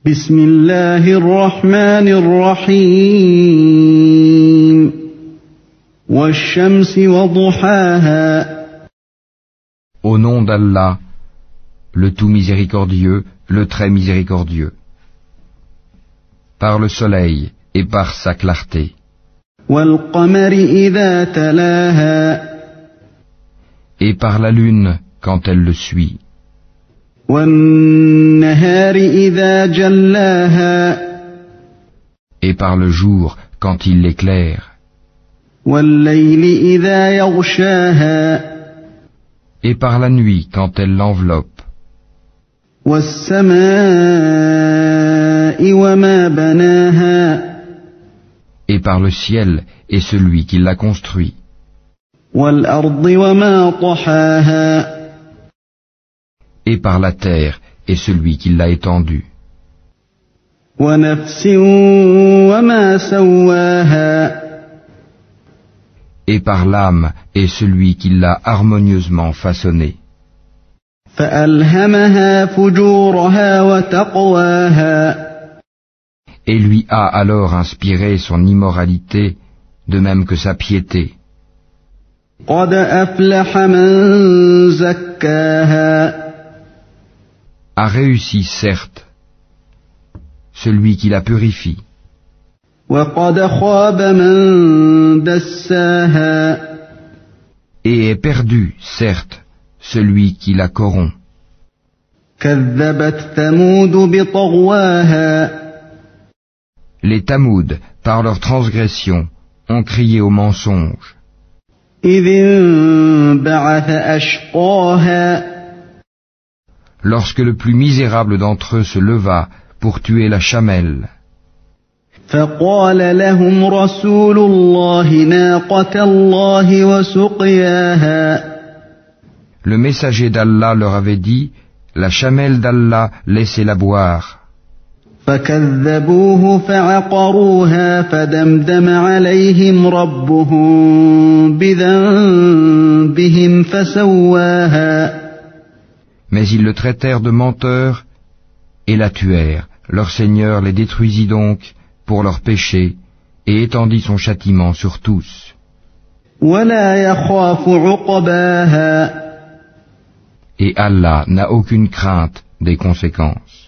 بسم الله الرحمن الرحيم والشمس وضحاها Au nom d'Allah, le tout miséricordieux, le très miséricordieux. Par le soleil et par sa clarté. والقمر إذا تلاها Et par la lune quand elle le suit. والنهار إذا جلاها Et par le jour quand il l'éclaire. والليل إذا يغشاها Et par la nuit quand elle l'enveloppe. والسماء وما بناها Et par le ciel et celui qui l'a construit. والأرض وما طحاها Et par la terre et celui qui l'a étendue. ونفس وما سواها Et par l'âme et celui qui l'a harmonieusement façonnée. فألهمها فجورها وتقواها Et lui a alors inspiré son immoralité, de même que sa piété. قد أفلح من زكاها A réussi certes celui qui la purifie. وقد خاب من دساها Et est perdu certes celui qui la corrompt. كذبت ثمود بطغواها Les Tamouds, par leur transgression, ont crié au mensonge. إذ انبعث أشقاها Lorsque le plus misérable d'entre eux se leva pour tuer la chamelle. فقال لهم رسول الله ناقة الله وسقياها Le messager d'Allah leur avait dit, la chamelle d'Allah, laissez-la boire. فكذبوه فعقروها فدمدم عليهم ربهم بذنبهم فسواها Mais ils le traitèrent de menteur et la tuèrent. Leur Seigneur les détruisit donc pour leurs péchés et étendit son châtiment sur tous. ولا يخاف عقباها Et Allah n'a aucune crainte des conséquences.